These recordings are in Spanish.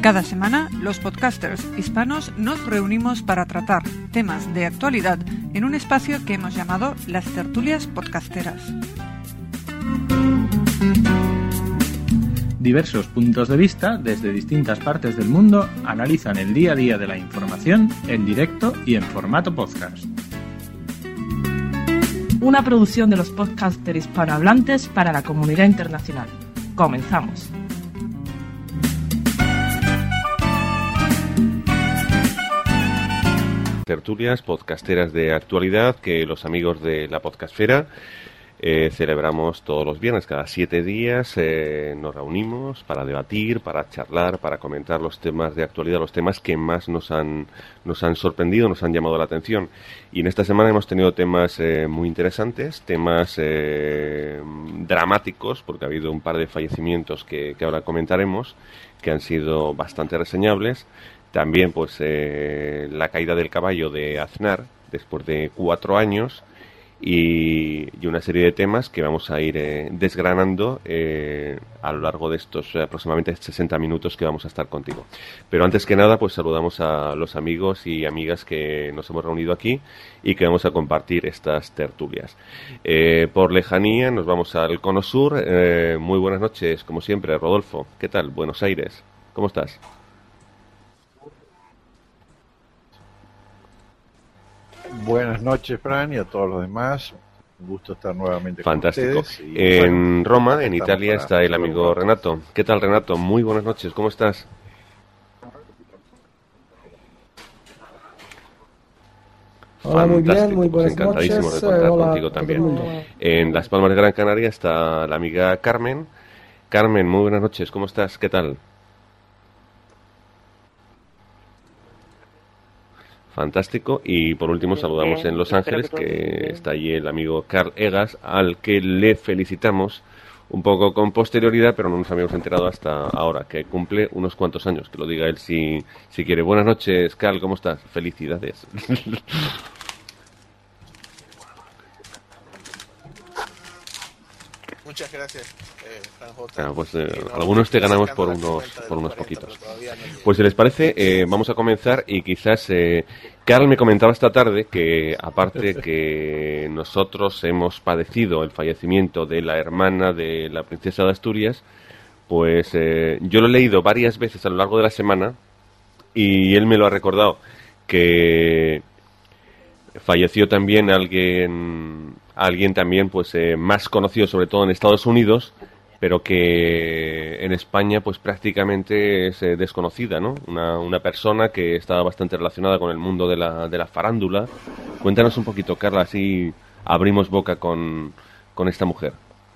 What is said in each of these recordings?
Cada semana, los podcasters hispanos nos reunimos para tratar temas de actualidad en un espacio que hemos llamado Las Tertulias Podcasteras. Diversos puntos de vista desde distintas partes del mundo analizan el día a día de la información en directo y en formato podcast. Una producción de los podcasters hispanohablantes para la comunidad internacional. Comenzamos. Tertulias podcasteras de actualidad que los amigos de la podcastfera celebramos todos los viernes. Cada 7 días nos reunimos para debatir, para charlar, para comentar los temas de actualidad, los temas que más nos han sorprendido, nos han llamado la atención. Y en esta semana hemos tenido temas muy interesantes, temas dramáticos, porque ha habido un par de fallecimientos que ahora comentaremos, que han sido bastante reseñables. También pues la caída del caballo de Aznar después de 4 años y una serie de temas que vamos a ir desgranando a lo largo de estos aproximadamente 60 minutos que vamos a estar contigo. Pero antes que nada pues saludamos a los amigos y amigas que nos hemos reunido aquí y que vamos a compartir estas tertulias. Por lejanía nos vamos al Cono Sur. Muy buenas noches, como siempre, Rodolfo. ¿Qué tal? Buenos Aires. ¿Cómo estás? Buenas noches, Fran, y a todos los demás. Un gusto estar nuevamente Fantástico. con ustedes. Y, en Roma, en Italia, está el amigo Renato. ¿Qué tal, Renato? Muy buenas noches. ¿Cómo estás? Hola, muy bien, muy pues buenas encantadísimo noches. de contar Hola contigo a todo el también. mundo. En Las Palmas de Gran Canaria está la amiga Carmen. Carmen, muy buenas noches. ¿Cómo estás? ¿Qué tal? Fantástico. Y por último saludamos en Los Ángeles, que está allí el amigo Carl Egas, al que le felicitamos un poco con posterioridad, pero no nos habíamos enterado hasta ahora, que cumple unos cuantos años. Que lo diga él si quiere. Buenas noches, Carl, ¿cómo estás? Felicidades. Muchas gracias, Fran J. Claro, pues algunos te ganamos por unos poquitos. Pues si les parece, vamos a comenzar y quizás Carl me comentaba esta tarde que aparte que nosotros hemos padecido el fallecimiento de la hermana de la princesa de Asturias, pues yo lo he leído varias veces a lo largo de la semana y él me lo ha recordado, que falleció también alguien también pues más conocido sobre todo en Estados Unidos, pero que en España pues prácticamente es desconocida, ¿no? Una persona que estaba bastante relacionada con el mundo de la farándula. Cuéntanos un poquito, Carla, así abrimos boca con esta mujer.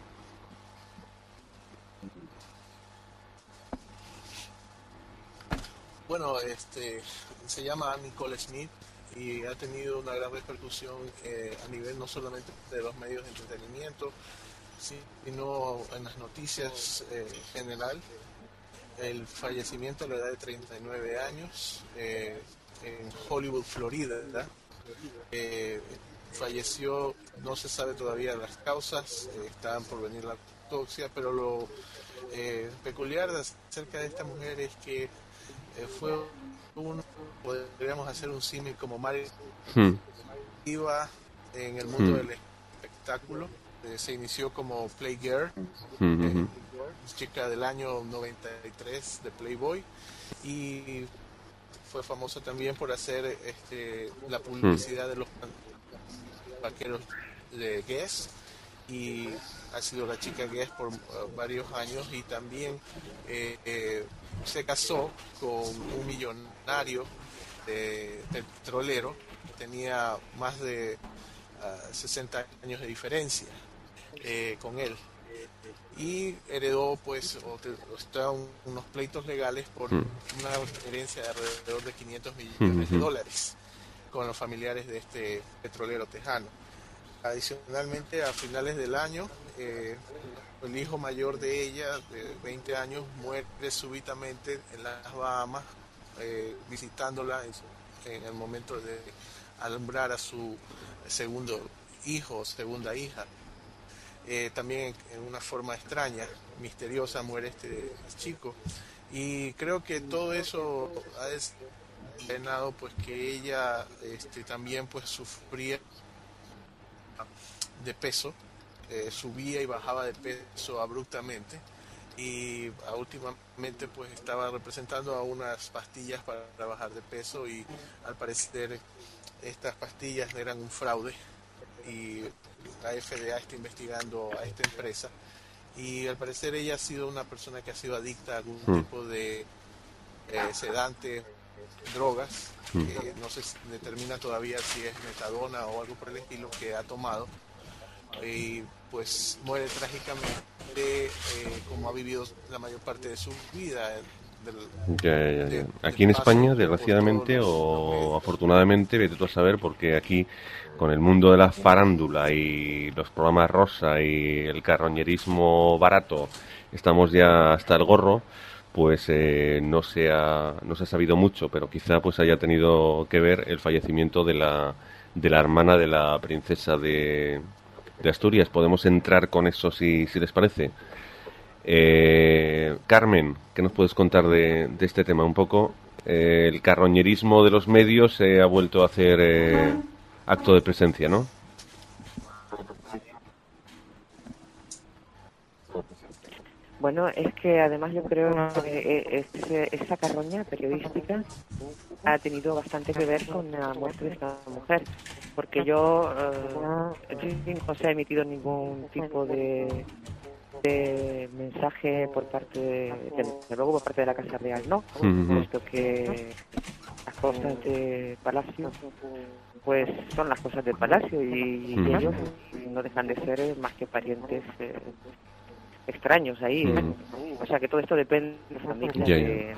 Bueno, se llama Nicole Smith y ha tenido una gran repercusión a nivel no solamente de los medios de entretenimiento, sino en las noticias en general. El fallecimiento a la edad de 39 años en Hollywood, Florida, falleció, no se sabe todavía las causas, están por venir la autopsia, pero lo peculiar acerca de esta mujer es que fue podríamos hacer un símil como Mary iba en el mundo del espectáculo. Se inició como Playgirl, chica del año 93 de Playboy, y fue famosa también por hacer la publicidad de los vaqueros de Guess, y ha sido la chica Guess por varios años, y también se casó con un millonario petrolero, tenía más de 60 años de diferencia con él, y heredó pues unos pleitos legales por una herencia de alrededor de 500 millones de dólares con los familiares de este petrolero tejano. Adicionalmente, a finales del año, el hijo mayor de ella, de 20 años, muere súbitamente en las Bahamas, visitándola en el momento de alumbrar a su segundo hijo o segunda hija. también en una forma extraña, misteriosa, muere este chico. Y creo que todo eso ha desencadenado pues que ella también pues sufría de peso, subía y bajaba de peso abruptamente, y últimamente pues estaba representando a unas pastillas para bajar de peso, y al parecer estas pastillas eran un fraude, y la FDA está investigando a esta empresa, y al parecer ella ha sido una persona que ha sido adicta a algún tipo de sedante, drogas, que no se determina todavía si es metadona o algo por el estilo que ha tomado, y pues muere trágicamente, como ha vivido la mayor parte de su vida. Aquí en España, desgraciadamente o afortunadamente, vete tú a saber, porque aquí con el mundo de la farándula y los programas rosa y el carroñerismo barato estamos ya hasta el gorro, pues no se ha sabido mucho, pero quizá pues haya tenido que ver el fallecimiento de la hermana de la princesa de Asturias. Podemos entrar con eso si les parece. Carmen, ¿qué nos puedes contar de este tema? Un poco, el carroñerismo de los medios ha vuelto a hacer acto de presencia, ¿no? Bueno, es que además yo creo que esa carroña periodística ha tenido bastante que ver con la muerte de esta mujer, porque yo no se ha emitido ningún tipo de mensaje por parte luego por parte de la Casa Real, ¿no? Puesto que las cosas de Palacio pues son las cosas del Palacio, y ellos no dejan de ser más que parientes extraños ahí. O sea que todo esto depende de la familia.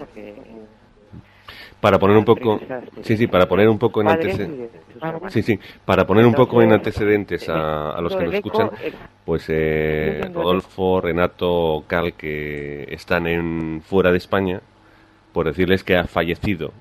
Para poner un poco, para poner un poco en antecedentes, para poner un poco en antecedentes a los que nos escuchan, pues Rodolfo, Renato, Cal, que están fuera de España, por decirles que ha fallecido,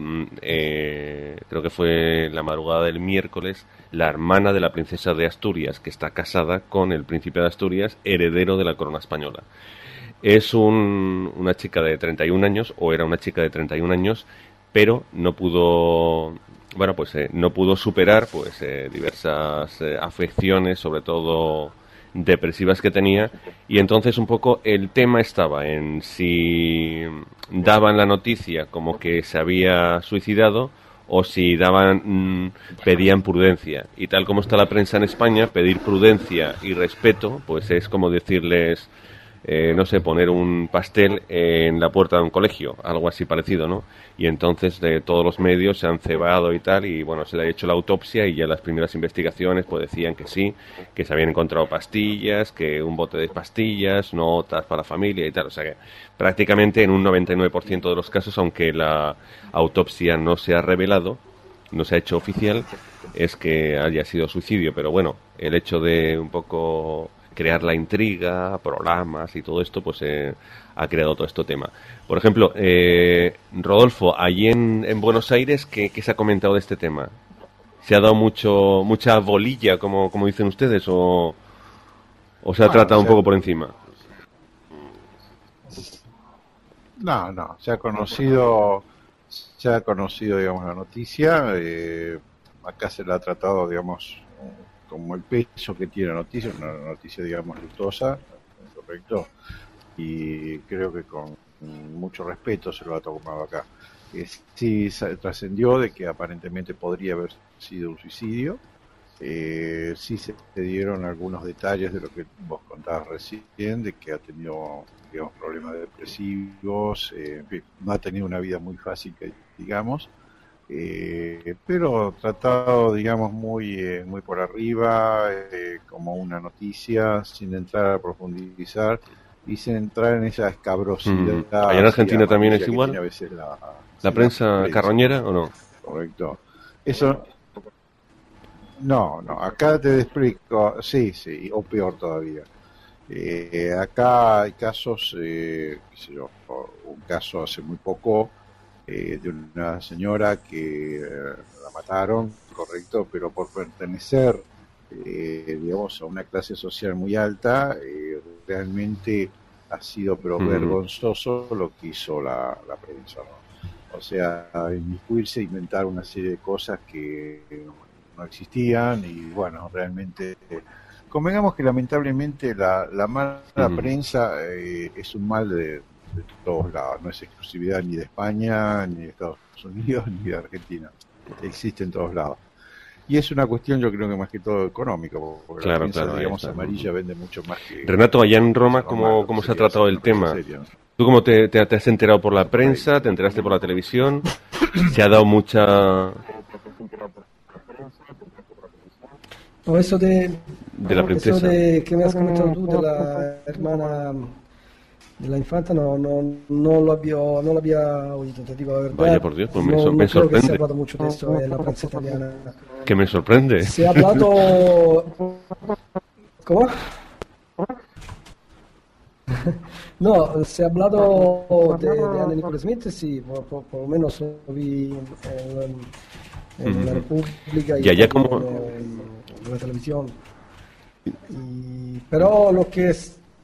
creo que fue la madrugada del miércoles, la hermana de la princesa de Asturias, que está casada con el príncipe de Asturias, heredero de la corona española. Es una chica de 31 años, o era una chica de 31 años, pero no pudo, no pudo superar diversas afecciones, sobre todo depresivas que tenía, y entonces un poco el tema estaba en si daban la noticia como que se había suicidado o si pedían prudencia. Y tal como está la prensa en España, pedir prudencia y respeto pues es como decirles, poner un pastel en la puerta de un colegio, algo así parecido, ¿no? Y entonces todos los medios se han cebado y tal, y bueno, se le ha hecho la autopsia, y ya las primeras investigaciones pues decían que sí, que se habían encontrado pastillas, que un bote de pastillas, notas para la familia y tal. O sea que prácticamente en un 99% de los casos, aunque la autopsia no se ha revelado, no se ha hecho oficial, es que haya sido suicidio. Pero bueno, el hecho de un poco crear la intriga, programas y todo esto, pues ha creado todo este tema. Por ejemplo, Rodolfo, allí en Buenos Aires, ¿qué se ha comentado de este tema? ¿Se ha dado mucha bolilla, como dicen ustedes, o se ha tratado un poco por encima? No, se ha conocido, digamos, la noticia. Acá se la ha tratado, digamos, como el peso que tiene la noticia, una noticia, digamos, luctuosa, correcto, y creo que con mucho respeto se lo ha tomado acá. Sí trascendió de que aparentemente podría haber sido un suicidio. Sí se dieron algunos detalles de lo que vos contabas recién, de que ha tenido, digamos, problemas depresivos, no ha tenido una vida muy fácil, digamos, pero tratado, digamos, muy por arriba, como una noticia, sin entrar a profundizar y sin entrar en esa escabrosidad. ¿Allá en Argentina también es igual? ¿La prensa carroñera o no? Correcto. Eso... No, acá te explico, sí, o peor todavía. Acá hay casos, un caso hace muy poco, de una señora que la mataron, correcto, pero por pertenecer digamos, a una clase social muy alta, realmente ha sido pero vergonzoso lo que hizo la prensa, ¿no? O sea, inmiscuirse, inventar una serie de cosas que no existían y bueno, realmente convengamos que lamentablemente la mala prensa es un mal de todos lados, no es exclusividad ni de España, ni de Estados Unidos, ni de Argentina, existe en todos lados. Y es una cuestión, yo creo que más que todo económica, porque la prensa, digamos, amarilla vende mucho más que... Renato, allá en Roma, ¿cómo se ha tratado el tema? Seria, ¿no? ¿Tú cómo te has enterado por la prensa? ¿Te enteraste por la televisión? ¿Se ha dado mucha...? O eso de la princesa. Eso de que me has comentado tú de la hermana de la infanta, no lo había oído, te digo la verdad. Vaya por Dios, pues me creo sorprende. que se ha hablado mucho de esto en la prensa italiana. Que me sorprende. Se ha hablado... ¿Cómo? No, se ha hablado de Anna Nicole Smith, sí, por lo menos lo vi en la República y allá como... en la televisión. Pero lo que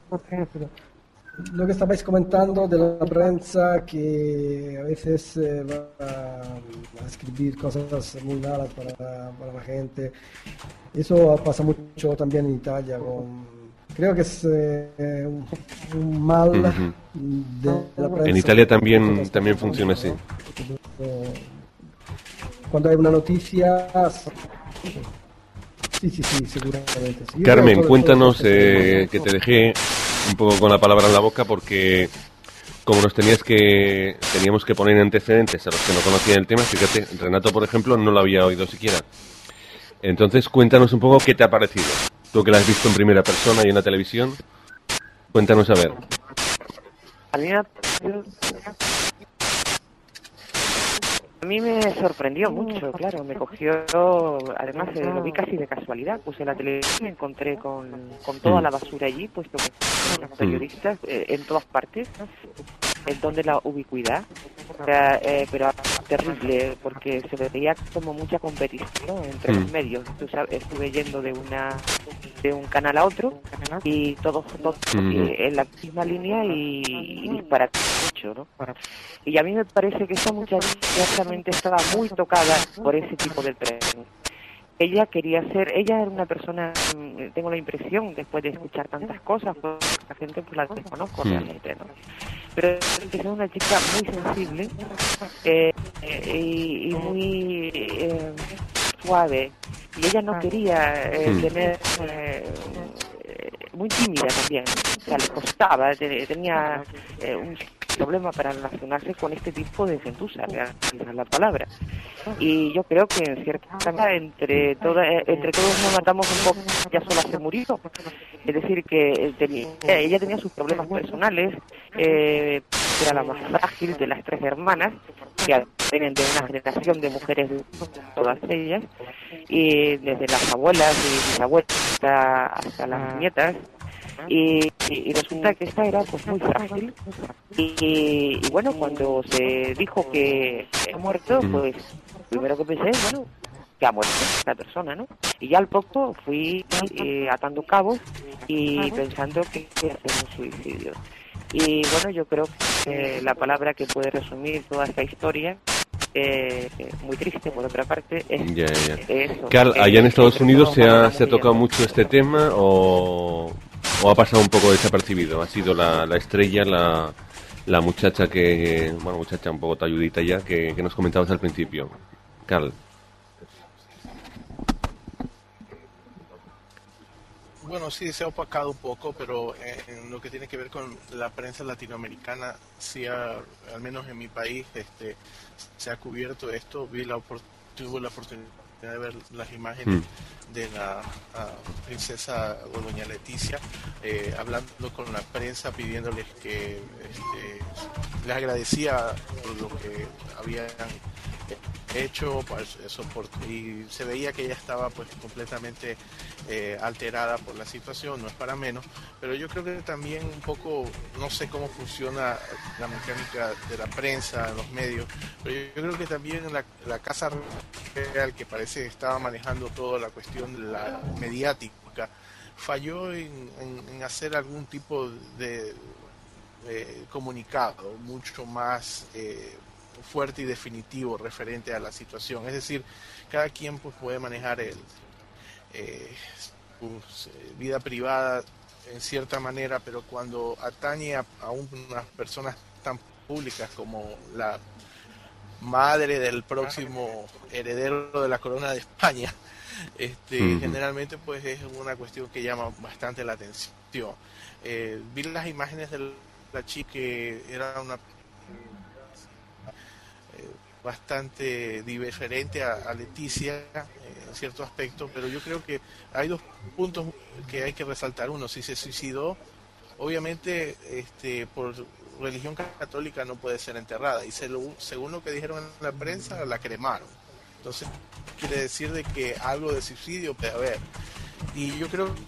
estabais comentando de la prensa, que a veces va a escribir cosas muy malas para la gente, eso pasa mucho también en Italia. Creo que es un mal de la prensa. En Italia también funciona así. Cuando hay una noticia... Sí, seguramente. Sí. Carmen, cuéntanos, que te dejé un poco con la palabra en la boca porque como teníamos que poner antecedentes a los que no conocían el tema, fíjate, Renato, por ejemplo, no lo había oído siquiera. Entonces, cuéntanos un poco qué te ha parecido. Tú que la has visto en primera persona y en la televisión, cuéntanos a ver. A mí me sorprendió mucho, claro, me cogió, además lo vi casi de casualidad, puse la televisión y me encontré con toda la basura allí, puesto que los periodistas en todas partes, en donde la ubicuidad, pero terrible, porque se veía como mucha competición entre los medios. Tú sabes, estuve yendo de un canal a otro y todos en la misma línea y disparate mucho, ¿no? Y a mí me parece que esa muchacha realmente estaba muy tocada por ese tipo de prensa. Ella era una persona, tengo la impresión, después de escuchar tantas cosas, pues la gente pues la desconozco realmente, ¿no? Pero es una chica muy sensible y muy suave, y ella no quería tener... muy tímida también, o sea, le costaba, tenía un problema para relacionarse con este tipo de gentuza, esa es la palabra. Y yo creo que en cierta manera entre todos nos matamos un poco, ya sola se murió. Es decir, que ella tenía sus problemas personales, era la más frágil de las tres hermanas, que vienen de una generación de mujeres, todas ellas, y desde las abuelas y bisabuelas hasta las nietas. Y resulta que esta era pues muy frágil y bueno, cuando se dijo que ha muerto, pues primero que pensé, bueno, que ha muerto esta persona, ¿no? Y ya al poco fui atando cabos y pensando que hacer un suicidio. Y bueno, yo creo que la palabra que puede resumir toda esta historia, muy triste por otra parte, es eso. Carl, allá en Estados Unidos se ha tocado mucho este tema o ha pasado un poco desapercibido. Ha sido la estrella, la muchacha muchacha un poco talludita ya que nos comentabas al principio. Carl. Bueno, sí, se ha opacado un poco, pero en lo que tiene que ver con la prensa latinoamericana, sí, al menos en mi país, se ha cubierto esto. Tuve la oportunidad de ver las imágenes de la princesa o doña Leticia hablando con la prensa, pidiéndoles que les agradecía por lo que habían hecho y se veía que ella estaba pues completamente alterada por la situación, no es para menos, pero yo creo que también un poco, no sé cómo funciona la mecánica de la prensa, los medios, pero yo creo que también la Casa Real, que parece que estaba manejando toda la cuestión de la mediática, falló en hacer algún tipo de comunicado mucho más fuerte y definitivo referente a la situación. Es decir, cada quien pues puede manejar su vida privada en cierta manera, pero cuando atañe a unas personas tan públicas como la madre del próximo heredero de la corona de España, generalmente pues es una cuestión que llama bastante la atención. Vi las imágenes de la chica, que era una bastante diferente a Leticia en cierto aspecto, pero yo creo que hay dos puntos que hay que resaltar. Uno, si se suicidó, obviamente por religión católica no puede ser enterrada, y según lo que dijeron en la prensa, la cremaron. Entonces quiere decir de que algo de suicidio puede haber, y yo creo,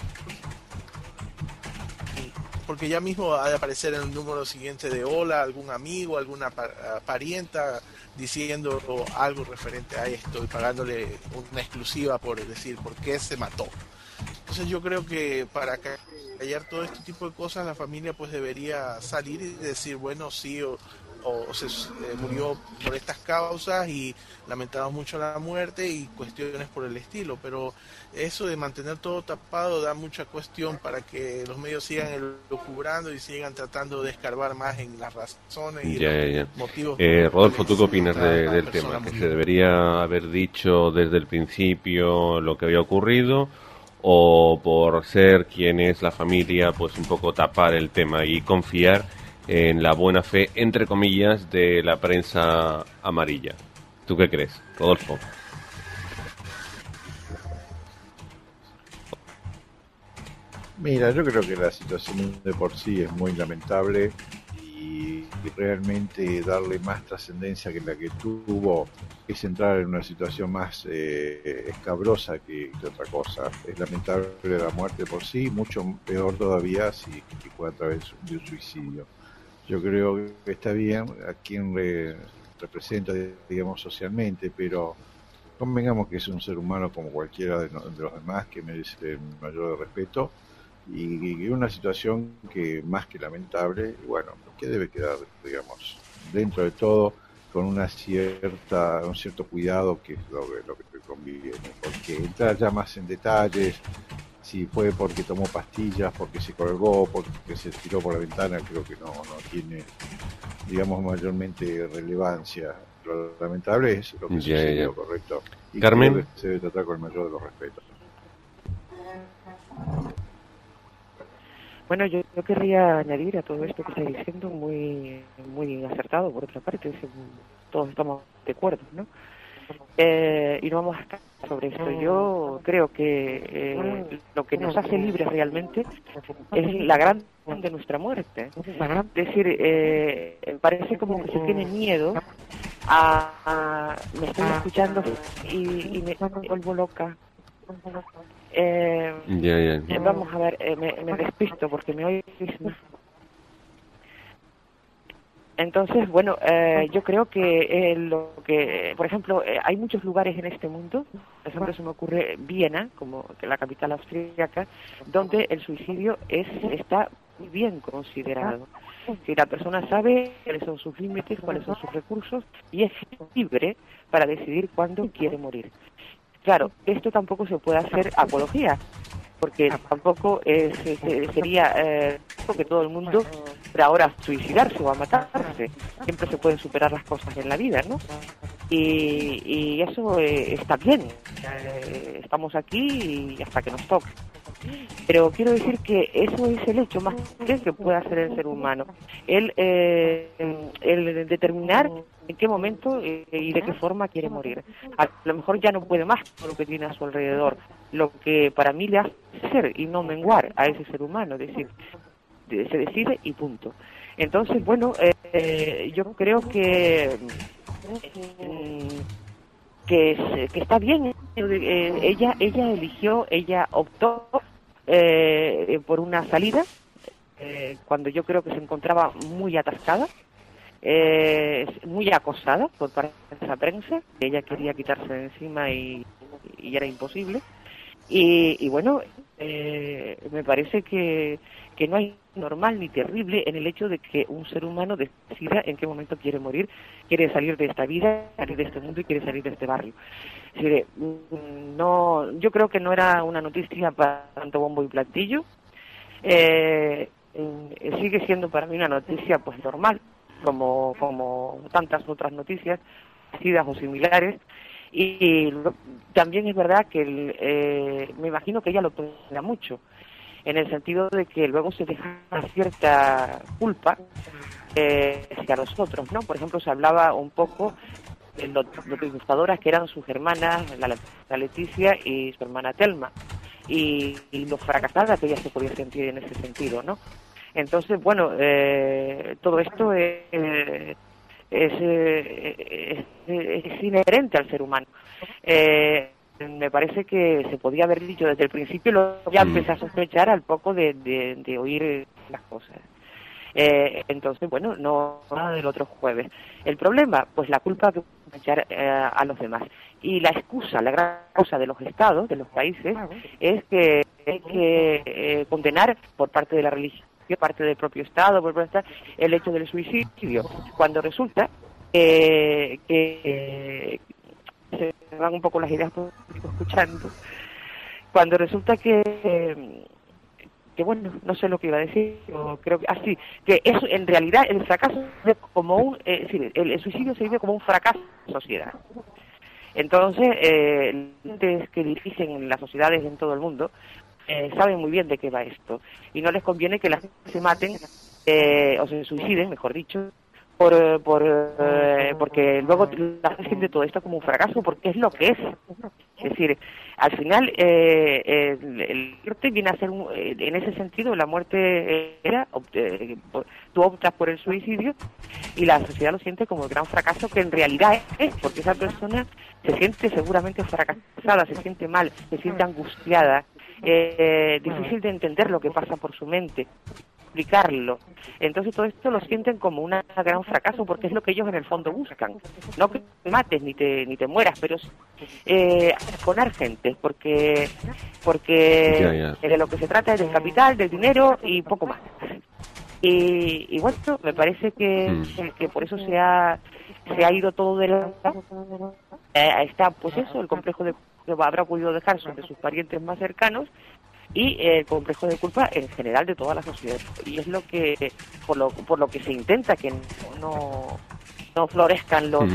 porque ya mismo ha de aparecer en el número siguiente de Hola algún amigo, alguna parienta diciendo algo referente a esto y pagándole una exclusiva por decir por qué se mató. Entonces yo creo que para callar todo este tipo de cosas, la familia pues debería salir y decir, bueno, sí, o se murió por estas causas y lamentamos mucho la muerte y cuestiones por el estilo, pero eso de mantener todo tapado da mucha cuestión para que los medios sigan elucubrando y sigan tratando de escarbar más en las razones y los motivos. Rodolfo, ¿tú qué opinas del tema? ¿Que se debería haber dicho desde el principio lo que había ocurrido, o por ser quien es la familia, pues un poco tapar el tema y confiar en la buena fe, entre comillas, de la prensa amarilla? ¿Tú qué crees, Rodolfo? Mira, yo creo que la situación de por sí es muy lamentable, y realmente darle más trascendencia que la que tuvo es entrar en una situación más escabrosa que otra cosa. Es lamentable la muerte por sí, mucho peor todavía si fue a través de un suicidio. Yo creo que está bien a quien representa, digamos, socialmente, pero convengamos que es un ser humano como cualquiera de los demás, que merece el mayor respeto, y una situación que más que lamentable, bueno, que debe quedar, digamos, dentro de todo con un cierto cuidado, que es lo que conviene, porque entrar ya más en detalles, si fue porque tomó pastillas, porque se colgó, porque se tiró por la ventana, creo que no tiene, digamos, mayormente relevancia. Lo lamentable es lo que sucedió, correcto. Y Carmen, creo que se debe tratar con el mayor de los respetos. Bueno, yo querría añadir a todo esto que está diciendo, muy muy acertado por otra parte, todos estamos de acuerdo, ¿no? Y no vamos a estar sobre esto. Yo creo que lo que nos hace libres realmente es la gran de nuestra muerte. Es decir, parece como que se tiene miedo me estoy escuchando y me vuelvo loca. Vamos a ver, me despisto porque me oigo. Entonces, bueno, yo creo que por ejemplo, hay muchos lugares en este mundo, por ejemplo, se me ocurre Viena, como que la capital austríaca, donde el suicidio está muy bien considerado. Si la persona sabe cuáles son sus límites, cuáles son sus recursos, y es libre para decidir cuándo quiere morir. Claro, esto tampoco se puede hacer apología, porque tampoco sería que todo el mundo pero ahora suicidarse o a matarse. Siempre se pueden superar las cosas en la vida, ¿no? Y eso está bien. Estamos aquí y hasta que nos toque. Pero quiero decir que eso es el hecho más que puede hacer el ser humano. El determinar en qué momento y de qué forma quiere morir. A lo mejor ya no puede más con lo que tiene a su alrededor. Lo que para mí le hace ser y no menguar a ese ser humano. Es decir, se decide y punto. Entonces, bueno, yo creo que que está bien. Ella optó por una salida cuando yo creo que se encontraba muy atascada, muy acosada por parte de la prensa. Ella quería quitarse de encima y era imposible. Y bueno, me parece que no hay normal ni terrible en el hecho de que un ser humano decida en qué momento quiere morir, quiere salir de esta vida, salir de este mundo y quiere salir de este barrio. Es decir, no, yo creo que no era una noticia para tanto bombo y platillo. Sigue siendo para mí una noticia pues normal, como tantas otras noticias parecidas o similares. Y también es verdad que me imagino que ella lo pena mucho, en el sentido de que luego se deja cierta culpa hacia los otros, ¿no? Por ejemplo, se hablaba un poco de lo triunfadoras que eran sus hermanas, la Leticia y su hermana Telma, y lo fracasada que ella se podía sentir en ese sentido, ¿no? Entonces, bueno, todo esto es inherente al ser humano. Me parece que se podía haber dicho desde el principio, ya empecé a sospechar al poco de oír las cosas. Entonces, bueno, no nada del otro jueves. El problema, pues la culpa que echar a los demás. Y la excusa, la gran excusa de los estados, de los países, es que hay que condenar por parte de la religión, parte del propio Estado, el hecho del suicidio, cuando resulta que se van un poco las ideas por escuchando, cuando resulta que bueno, no sé lo que iba a decir, creo que que eso en realidad el fracaso es como el suicidio se vive como un fracaso en la sociedad. Entonces, los que dirigen las sociedades en todo el mundo saben muy bien de qué va esto, y no les conviene que las gente se maten o se suiciden, mejor dicho, porque luego la gente siente todo esto como un fracaso, porque es lo que es. Es decir, al final el muerte viene a ser en ese sentido la muerte era tú optas por el suicidio y la sociedad lo siente como el gran fracaso que en realidad es, porque esa persona se siente seguramente fracasada, se siente mal, se siente angustiada, difícil de entender lo que pasa por su mente, explicarlo. Entonces todo esto lo sienten como un gran fracaso, porque es lo que ellos en el fondo buscan, no que te mates ni te mueras, pero poner gente, porque de lo que se trata es del capital, del dinero y poco más. Y bueno, me parece que por eso se ha ido todo de la... está pues eso, el complejo de que habrá podido dejar sobre sus parientes más cercanos, y el complejo de culpa en general de toda la sociedad, y es lo que por lo que se intenta que no florezcan los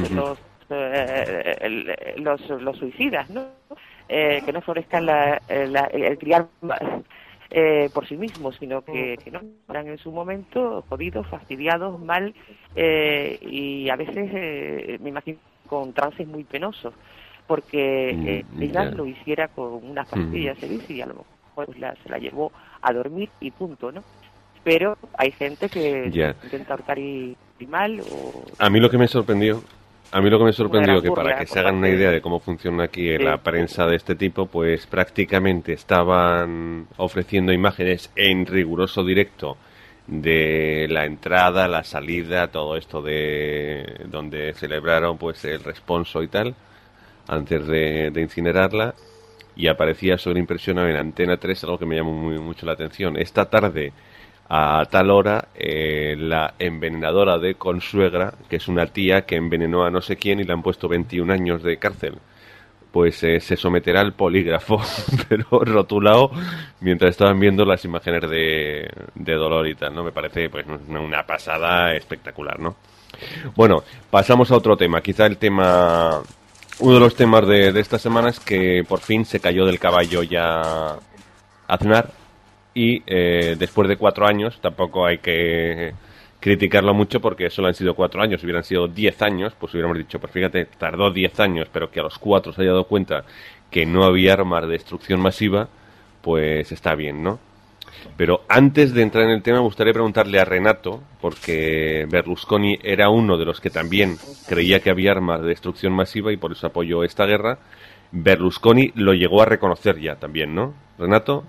suicidas, ¿no? Que no florezcan el criar por sí mismos, sino que no están en su momento jodidos, fastidiados, mal, y a veces me imagino con trances muy penosos, porque ella lo hiciera con unas pastillas, se dice, y a lo mejor pues se la llevó a dormir y punto, ¿no? Pero hay gente que intenta ahorcar y mal. A mí lo que me sorprendió que para que se hagan una idea de cómo funciona aquí la prensa de este tipo, pues prácticamente estaban ofreciendo imágenes en riguroso directo de la entrada, la salida, todo esto de donde celebraron pues el responso y tal, antes de incinerarla. Y aparecía sobreimpresionado en Antena 3, algo que me llamó mucho la atención. Esta tarde, a tal hora, la envenenadora de consuegra, que es una tía que envenenó a no sé quién y le han puesto 21 años de cárcel, pues se someterá al polígrafo, pero rotulado, mientras estaban viendo las imágenes de dolor y tal, ¿no? Me parece pues una pasada espectacular, ¿no? Bueno, pasamos a otro tema. Quizá uno de los temas de esta semana es que por fin se cayó del caballo ya Aznar, y después de 4 años, tampoco hay que criticarlo mucho porque solo han sido 4 años. Si hubieran sido 10 años, pues hubiéramos dicho, pues fíjate, tardó 10 años, pero que a los 4 se haya dado cuenta que no había armas de destrucción masiva, pues está bien, ¿no? Pero antes de entrar en el tema, me gustaría preguntarle a Renato, porque Berlusconi era uno de los que también creía que había armas de destrucción masiva y por eso apoyó esta guerra. Berlusconi lo llegó a reconocer ya también, ¿no? Renato.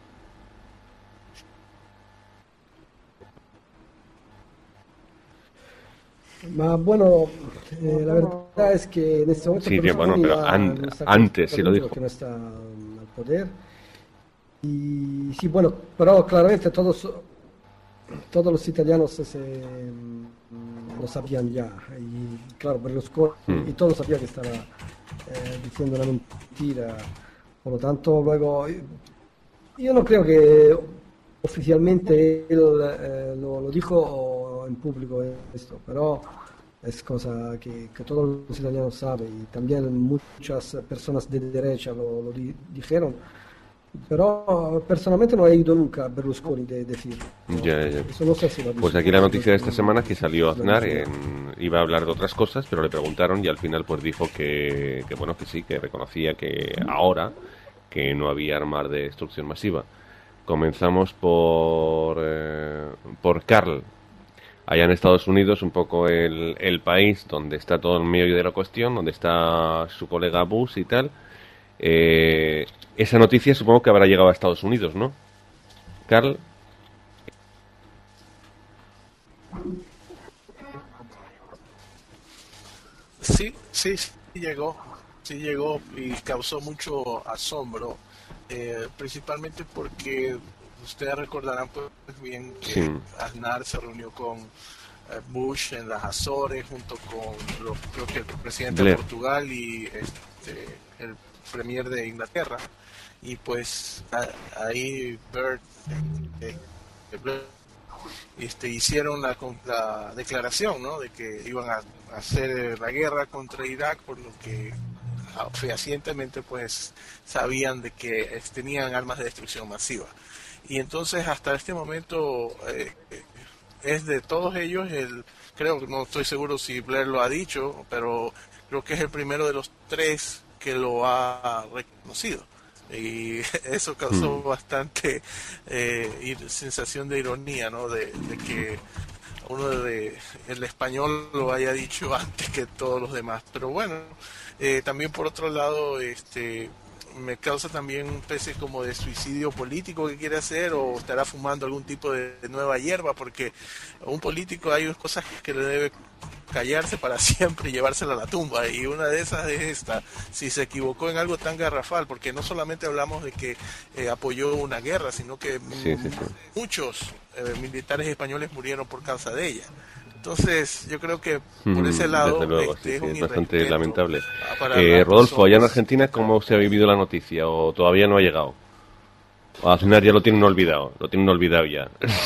Bueno, la verdad es que en este momento sí, bueno, pero antes sí lo dijo. Que no está al poder. Y sí, bueno, pero claramente todos los italianos lo sabían ya. Y claro, Berlusconi y todos sabían que estaba diciendo una mentira. Por lo tanto, luego, yo no creo que oficialmente él lo dijo en público esto, pero es cosa que todos los italianos saben y también muchas personas de derecha lo dijeron. Pero personalmente no he ido nunca a Berlusconi de decir. Ya. Eso no sé si lo pues aquí la noticia de esta semana es que salió Aznar, iba a hablar de otras cosas, pero le preguntaron y al final pues dijo que bueno, que sí, que reconocía que ahora que no había armas de destrucción masiva. Comenzamos por Karl. Allá en Estados Unidos, un poco el país donde está todo el medio de la cuestión, donde está su colega Bush y tal. Esa noticia supongo que habrá llegado a Estados Unidos, ¿no? Karl. Sí llegó y causó mucho asombro, principalmente porque ustedes recordarán pues bien que Aznar se reunió con Bush en las Azores junto con creo que el presidente de Portugal y el premier de Inglaterra, y pues ahí hicieron la declaración, ¿no?, de que iban a hacer la guerra contra Irak, por lo que fehacientemente pues sabían de que tenían armas de destrucción masiva. Y entonces hasta este momento es de todos ellos creo, no estoy seguro si Blair lo ha dicho, pero creo que es el primero de los tres que lo ha reconocido. Y eso causó bastante sensación de ironía, ¿no? De que el español lo haya dicho antes que todos los demás. Pero bueno, también por otro lado, me causa también un especie como de suicidio político que quiere hacer, o estará fumando algún tipo de nueva hierba, porque a un político hay cosas que le debe callarse para siempre y llevársela a la tumba, y una de esas es esta: si se equivocó en algo tan garrafal, porque no solamente hablamos de que apoyó una guerra, sino que muchos militares españoles murieron por causa de ella. Entonces yo creo que por ese lado desde luego, es bastante lamentable. Rodolfo, allá en Argentina, ¿cómo se ha vivido la noticia? ¿O todavía no ha llegado? O Aznar ya lo tienen olvidado ya.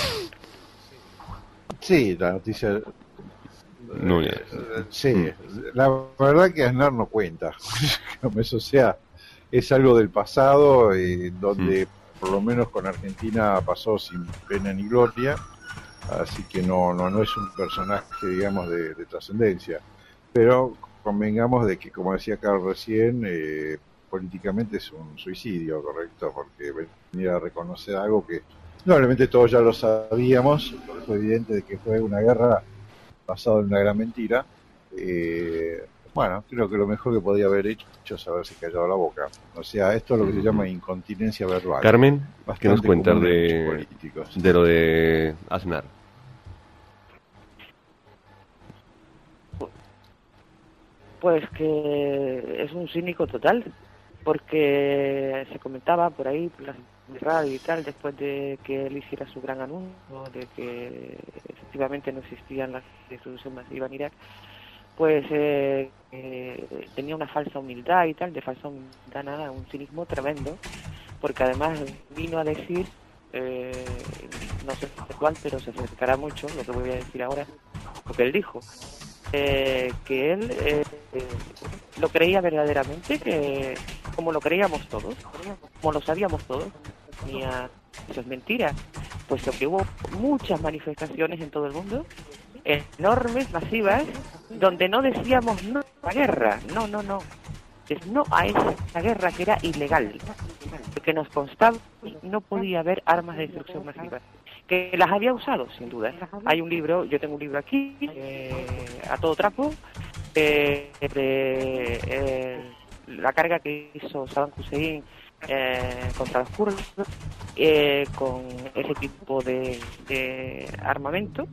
Sí, la noticia... Núñez. Sí, la verdad que Aznar no cuenta. Eso, o sea, es algo del pasado, donde por lo menos con Argentina pasó sin pena ni gloria, así que no es un personaje, digamos, de trascendencia. Pero convengamos de que, como decía Carlos recién, políticamente es un suicidio, correcto, porque venir a reconocer algo que probablemente todos ya lo sabíamos, fue evidente de que fue una guerra basada en una gran mentira. Bueno, creo que lo mejor que podía haber hecho es haberse callado la boca. O sea, esto es lo que se llama incontinencia verbal. Carmen, ¿qué nos cuentas de lo de Aznar? Pues que es un cínico total, porque se comentaba por ahí, por la radio y tal, después de que él hiciera su gran anuncio de que efectivamente no existían las destrucción masiva en Irak, pues tenía una falsa humildad y tal, de falsa humildad nada, un cinismo tremendo, porque además vino a decir, no sé cuál, pero se acercará mucho lo que voy a decir ahora, lo que él dijo, que él lo creía verdaderamente, que como lo creíamos todos, como lo sabíamos todos, eso es mentira, puesto que hubo muchas manifestaciones en todo el mundo, enormes, masivas, donde no decíamos no a la guerra, no, es no a esa guerra que era ilegal, que nos constaba, no podía haber armas de destrucción masiva. Que las había usado, sin duda. Hay un libro, yo tengo un libro aquí, a todo trapo, la carga que hizo Saddam Hussein contra los kurdos, con ese tipo de armamento.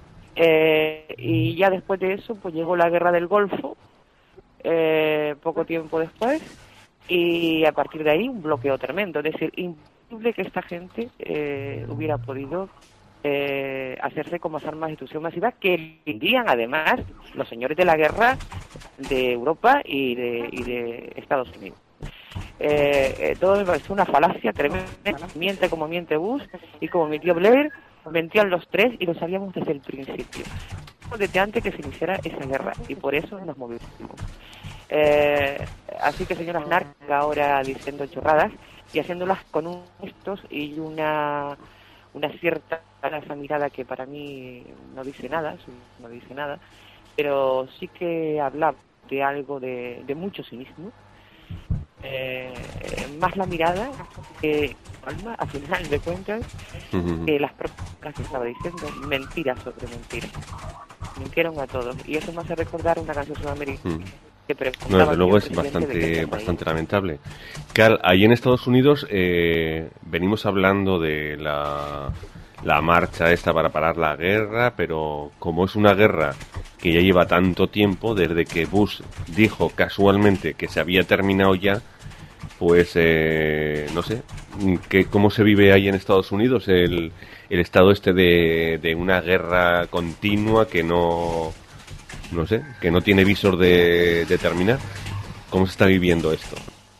Y ya después de eso, pues llegó la guerra del Golfo, poco tiempo después, y a partir de ahí un bloqueo tremendo. Es decir, imposible que esta gente hubiera podido hacerse como armas de destrucción masiva, que irían además los señores de la guerra de Europa y de Estados Unidos. Todo me parece una falacia tremenda. Miente como miente Bush y como mi tío Blair, mentían los tres y lo sabíamos desde el principio, desde antes que se iniciara esa guerra, y por eso nos movimos. Así que, señora Aznar, ahora diciendo chorradas y haciéndolas con un gestos y una cierta esa mirada que para mí no dice nada, pero sí que habla de algo de mucho cinismo. Más la mirada que Alma, a final de cuentas, que las propias que estaba diciendo, mentiras sobre mentiras. Mintieron a todos, y eso me hace recordar una canción sudamericana. No, desde luego es bastante lamentable. Carl, ahí en Estados Unidos venimos hablando de la marcha esta para parar la guerra, pero como es una guerra que ya lleva tanto tiempo, desde que Bush dijo casualmente que se había terminado ya, pues no sé, ¿cómo se vive ahí en Estados Unidos el estado este de una guerra continua que no sé, que no tiene visor de terminar? ¿Cómo se está viviendo esto?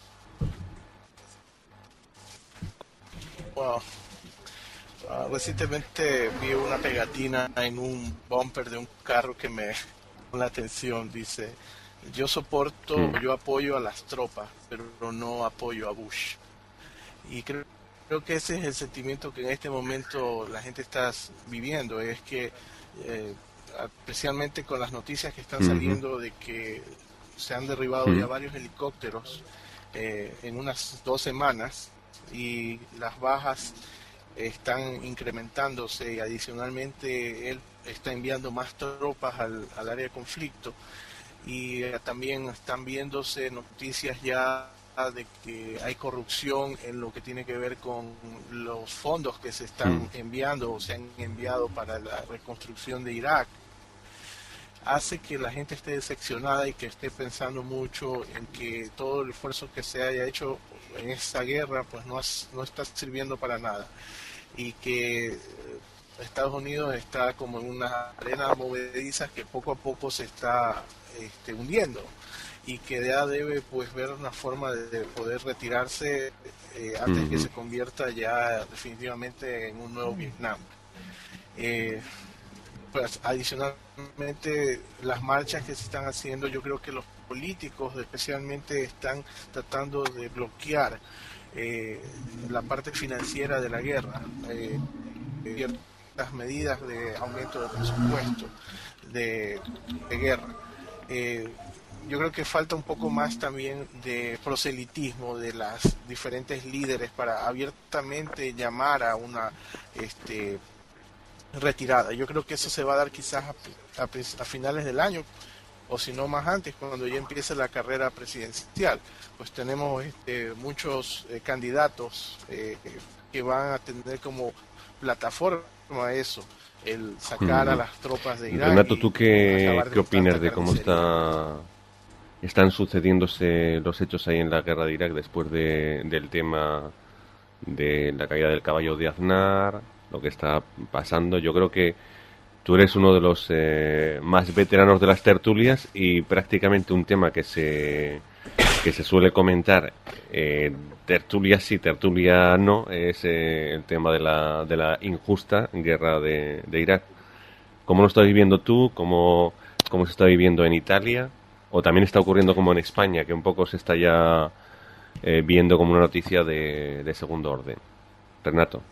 Wow. Recientemente vi una pegatina en un bumper de un carro que me llamó la atención. Dice: yo yo apoyo a las tropas, pero no apoyo a Bush. Y creo que ese es el sentimiento que en este momento la gente está viviendo. Es que especialmente con las noticias que están saliendo de que se han derribado ya varios helicópteros en unas 2 semanas, y las bajas están incrementándose, y adicionalmente él está enviando más tropas al área de conflicto, y también están viéndose noticias ya de que hay corrupción en lo que tiene que ver con los fondos que se están enviando o se han enviado para la reconstrucción de Irak. Hace que la gente esté decepcionada y que esté pensando mucho en que todo el esfuerzo que se haya hecho en esta guerra pues no está sirviendo para nada, y que Estados Unidos está como en una arena movediza que poco a poco se está hundiendo, y que ya debe pues ver una forma de poder retirarse antes que se convierta ya definitivamente en un nuevo Vietnam. Pues adicionalmente las marchas que se están haciendo, yo creo que los políticos especialmente están tratando de bloquear la parte financiera de la guerra, ciertas medidas de aumento de presupuesto de guerra. Yo creo que falta un poco más también de proselitismo de las diferentes líderes para abiertamente llamar a una retirada. Yo creo que eso se va a dar quizás a finales del año, o si no más antes, cuando ya empiece la carrera presidencial. Pues tenemos muchos candidatos que van a tener como plataforma eso, el sacar a las tropas de Irak. Renato, ¿tú qué opinas de cómo están sucediéndose los hechos ahí en la guerra de Irak después del tema de la caída del caballo de Aznar, lo que está pasando? Yo creo que tú eres uno de los más veteranos de las tertulias, y prácticamente un tema que se suele comentar, tertulia sí, tertulia no, es el tema de la injusta guerra de Irak. ¿Cómo lo estás viviendo tú? ¿Cómo se está viviendo en Italia? ¿O también está ocurriendo como en España, que un poco se está ya viendo como una noticia de segundo orden? Renato.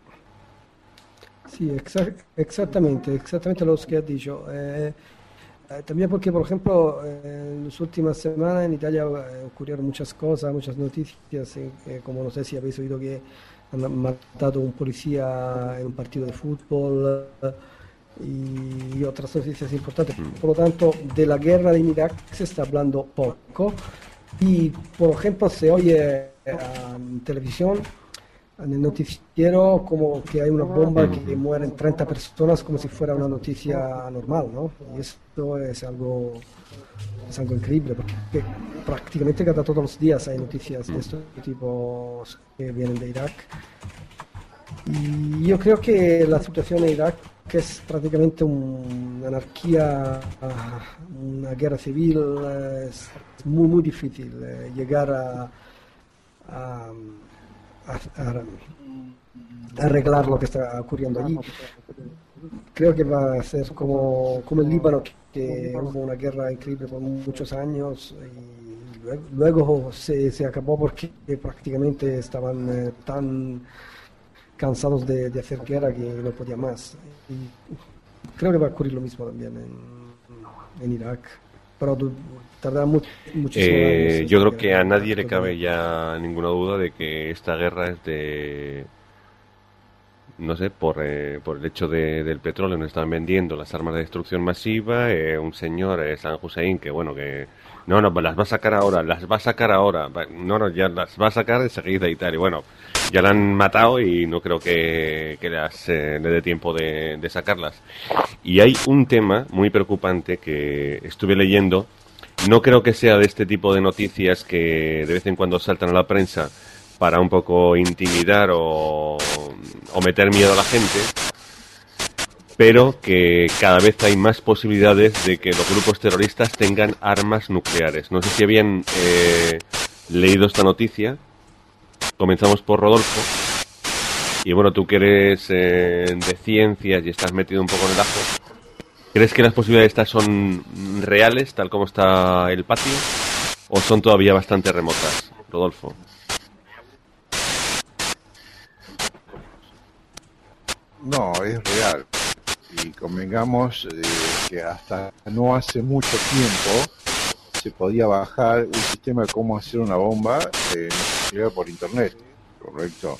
Sì, esattamente lo che ha detto. también porque, por ejemplo, en las últimas semanas en Italia ocurrieron muchas cosas, muchas noticias, como no sé si habéis oído que han matado a un policía en un partido de fútbol y otras noticias importantes. Por lo tanto, de la guerra en Irak se está hablando poco y, por ejemplo, se oye en televisión, en el noticiero, como que hay una bomba que mueren 30 personas como si fuera una noticia normal, ¿no? Y esto es algo increíble, porque prácticamente cada todos los días hay noticias de este tipo que vienen de Irak. Y yo creo que la situación en Irak es prácticamente una anarquía, una guerra civil. Es muy, muy difícil llegar a arreglar lo que está ocurriendo allí. Creo que va a ser como el Líbano, que hubo una guerra increíble por muchos años y luego se acabó porque prácticamente estaban tan cansados de hacer guerra que no podía más. Y creo que va a ocurrir lo mismo también en Irak. Pero tardará muchísimo años. Yo creo que a nadie le cabe ya ninguna duda de que esta guerra es de... No sé, por el hecho del petróleo nos están vendiendo las armas de destrucción masiva, un señor, Saddam Hussein, que bueno, que... No, las va a sacar ahora, no, ya las va a sacar enseguida y tal, y bueno, ya la han matado y no creo que le dé tiempo de sacarlas. Y hay un tema muy preocupante que estuve leyendo, no creo que sea de este tipo de noticias que de vez en cuando saltan a la prensa para un poco intimidar o meter miedo a la gente, pero que cada vez hay más posibilidades de que los grupos terroristas tengan armas nucleares. No sé si habían leído esta noticia. Comenzamos por Rodolfo. Y bueno, tú que eres de ciencias y estás metido un poco en el ajo, ¿crees que las posibilidades estas son reales, tal como está el patio, o son todavía bastante remotas, Rodolfo? No, es real. Y convengamos que hasta no hace mucho tiempo se podía bajar un sistema de cómo hacer una bomba nuclear por internet, ¿correcto?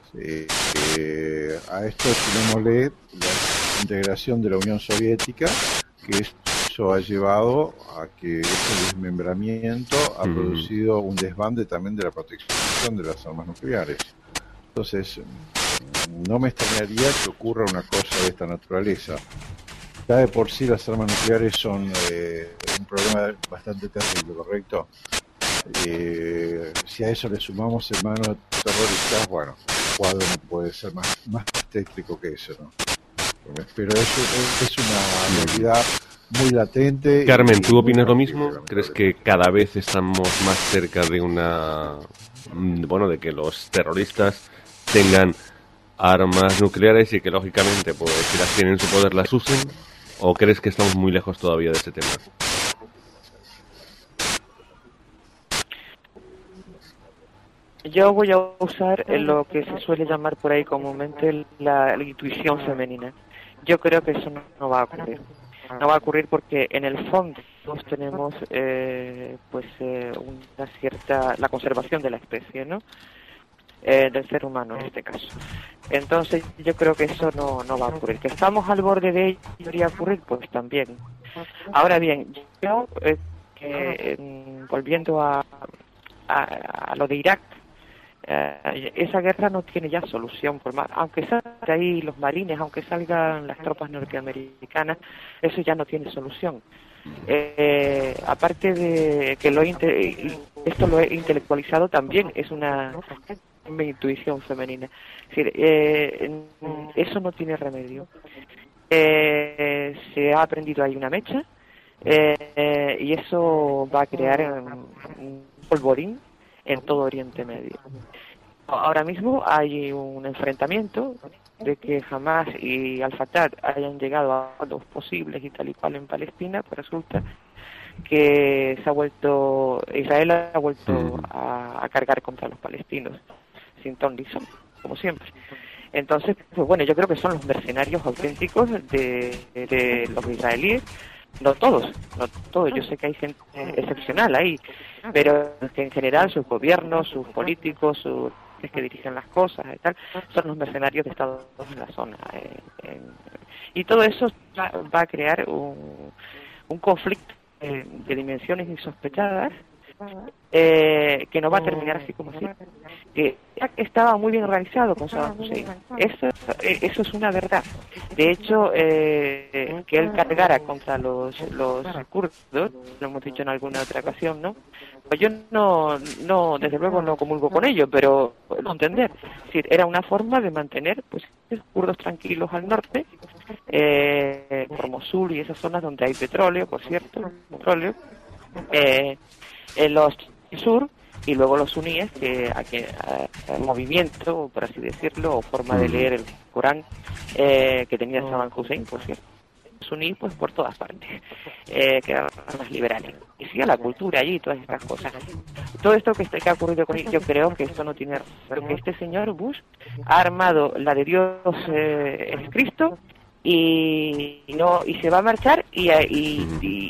A esto sumémosle la integración de la Unión Soviética, que eso ha llevado a que ese desmembramiento ha producido un desbande también de la protección de las armas nucleares. Entonces, no me extrañaría que ocurra una cosa de esta naturaleza. Ya de por sí las armas nucleares son un problema bastante terrible, ¿correcto? Si a eso le sumamos en manos de terroristas, bueno, el cuadro no puede ser más tétrico que eso, ¿no? Pero eso es una realidad muy latente. Carmen, ¿tú opinas lo mismo? ¿Crees que cada vez estamos más cerca de de que los terroristas tengan armas nucleares y que lógicamente, pues si las tienen en su poder las usen? ¿O crees que estamos muy lejos todavía de ese tema? Yo voy a usar lo que se suele llamar por ahí comúnmente la intuición femenina. Yo creo que eso no va a ocurrir. No va a ocurrir porque en el fondo tenemos una cierta... la conservación de la especie, ¿no? Del ser humano en este caso. Entonces yo creo que eso no va a ocurrir. Que estamos al borde de ello y debería ocurrir, pues también. Ahora bien, yo volviendo a lo de Irak, esa guerra no tiene ya solución, por más, aunque salgan ahí los marines, aunque salgan las tropas norteamericanas, eso ya no tiene solución. Aparte de que esto lo he intelectualizado, también es mi intuición femenina. Es decir, eso no tiene remedio. Se ha aprendido ahí una mecha y eso va a crear un polvorín en todo Oriente Medio. Ahora mismo hay un enfrentamiento de que Hamas y Al-Fatah hayan llegado a acuerdos posibles y tal y cual en Palestina, pues resulta que Israel ha vuelto a cargar contra los palestinos sin ton ni son, como siempre. Entonces, pues bueno, yo creo que son los mercenarios auténticos de los israelíes, no todos, yo sé que hay gente excepcional ahí, pero que en general sus gobiernos, sus políticos, sus que dirigen las cosas y tal, son los mercenarios de Estados en la zona. Y todo eso va a crear un conflicto de dimensiones insospechadas, que no va a terminar así como así. Que estaba muy bien organizado con Saddam Hussein. Eso es una verdad. De hecho, que él cargara contra los kurdos, lo hemos dicho en alguna otra ocasión, ¿no? Pues yo no, desde luego no comulgo con ello, pero puedo entender. Es decir, era una forma de mantener pues los kurdos tranquilos al norte, por Mosul y esas zonas donde hay petróleo, por cierto, en los sur, y luego los suníes, que movimiento, por así decirlo, o forma de leer el Corán, que tenía Saddam Hussein, por cierto. Suníes, pues por todas partes, que eran más liberales. Y sigue la cultura allí, todas estas cosas. Todo esto que ha ocurrido con él, yo creo que esto no tiene razón, porque este señor Bush ha armado la de Dios es Cristo, y se va a marchar, y ahí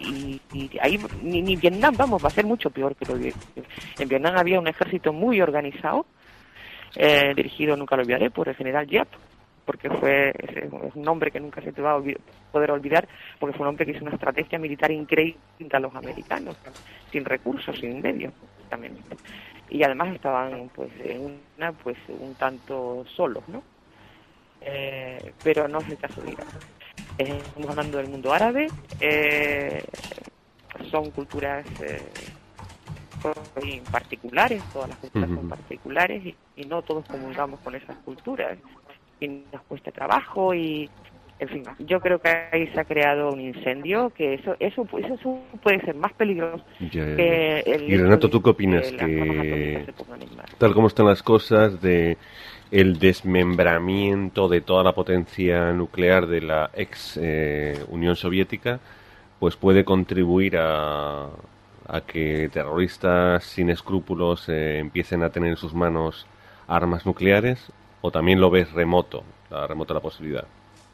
ni Vietnam, vamos, va a ser mucho peor que lo de en Vietnam. Había un ejército muy organizado, dirigido, nunca lo olvidaré, por el general Giap, porque es un hombre que nunca se te va a poder olvidar, porque fue un hombre que hizo una estrategia militar increíble a los americanos, sin recursos, sin medios, también. Y además estaban pues un tanto solos, ¿no? Pero no es el caso de Irán. Estamos hablando del mundo árabe, son culturas particulares, todas las culturas son particulares, y no todos comulgamos con esas culturas, y nos cuesta trabajo, y en fin, yo creo que ahí se ha creado un incendio, que eso puede ser más peligroso que el... Y Renato, ¿tú qué opinas? Que tal como están las cosas, de el desmembramiento de toda la potencia nuclear de la ex Unión Soviética, pues puede contribuir a que terroristas sin escrúpulos empiecen a tener en sus manos armas nucleares, o también lo ves remota la posibilidad?